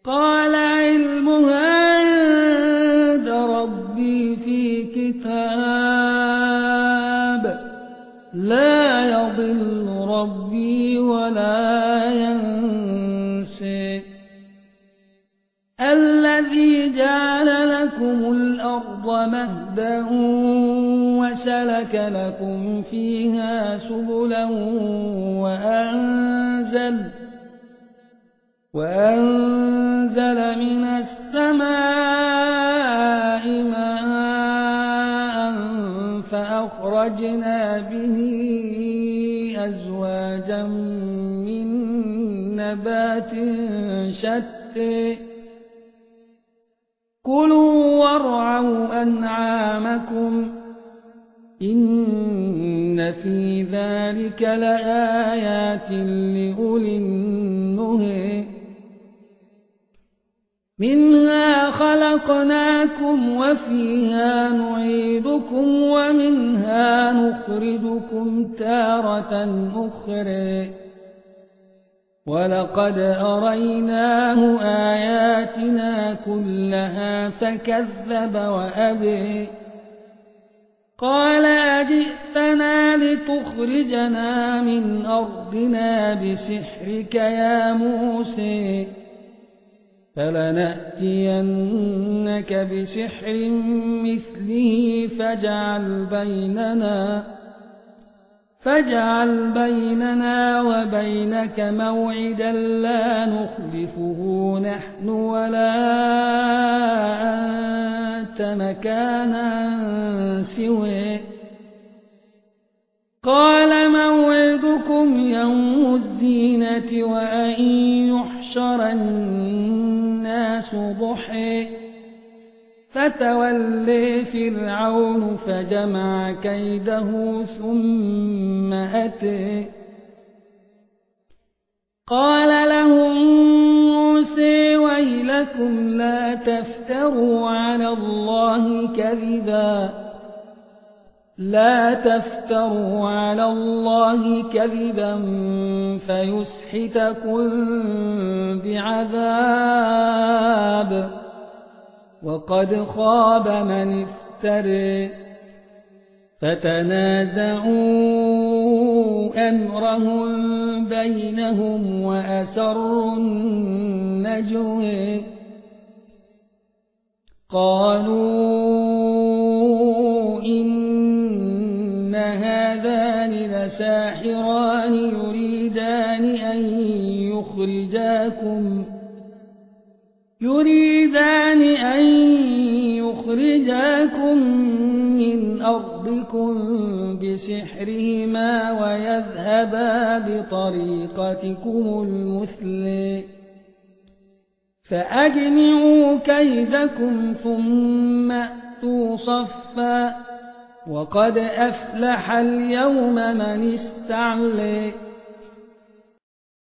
قال علمها عند ربي في كتاب لا يضل ربي ولا ينسى الذي جعل لكم الأرض مهدا وسلك لكم فيها سبلا وأنزل من السماء ماء فأخرجنا به أزواجا من نبات شتى كلوا وارعوا أنعامكم إن في ذلك لآيات لأولي النهى منها خلقناكم وفيها نعيدكم ومنها نخرجكم تارة أخرى ولقد أريناه آياتنا كلها فكذب وأبى قال أجئتنا لتخرجنا من أرضنا بسحرك يا موسى فلنأتينك بسحر مثله فاجعل بيننا وبينك موعدا لا نخلفه نحن ولا أنت مكانا سواه قال موعدكم يوم الزينة وأن يحشر الناس ضحى فتولى فرعون فجمع كيده ثم أتى قال لهم موسى ويلكم لا تفتروا على الله كذبا فيسحتكم بعذاب وقد خاب من افترى فتنازعوا أمرهم بينهم وأسروا النجوى قالوا إن هذان لساحران يريدان أن يخرجاكم من أرضكم بسحرهما ويذهبا بطريقتكم المثلى فأجمعوا كيدكم ثم أتوا صفا وقد أفلح اليوم من استعلى